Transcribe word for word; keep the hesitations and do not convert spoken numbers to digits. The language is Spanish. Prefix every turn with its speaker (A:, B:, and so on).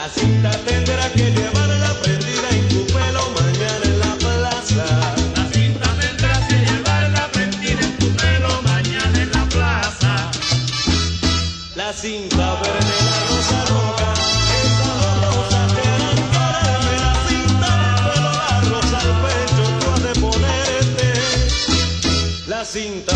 A: La cinta tendrá que llevarla prendida en tu pelo mañana en la plaza.
B: La cinta tendrás que llevarla prendida en tu pelo mañana en la plaza.
A: La cinta verde, la rosa roja, esas dos rosas te harán quererme. La cinta en el pelo, la rosa al pecho, tú has de ponerte. La cinta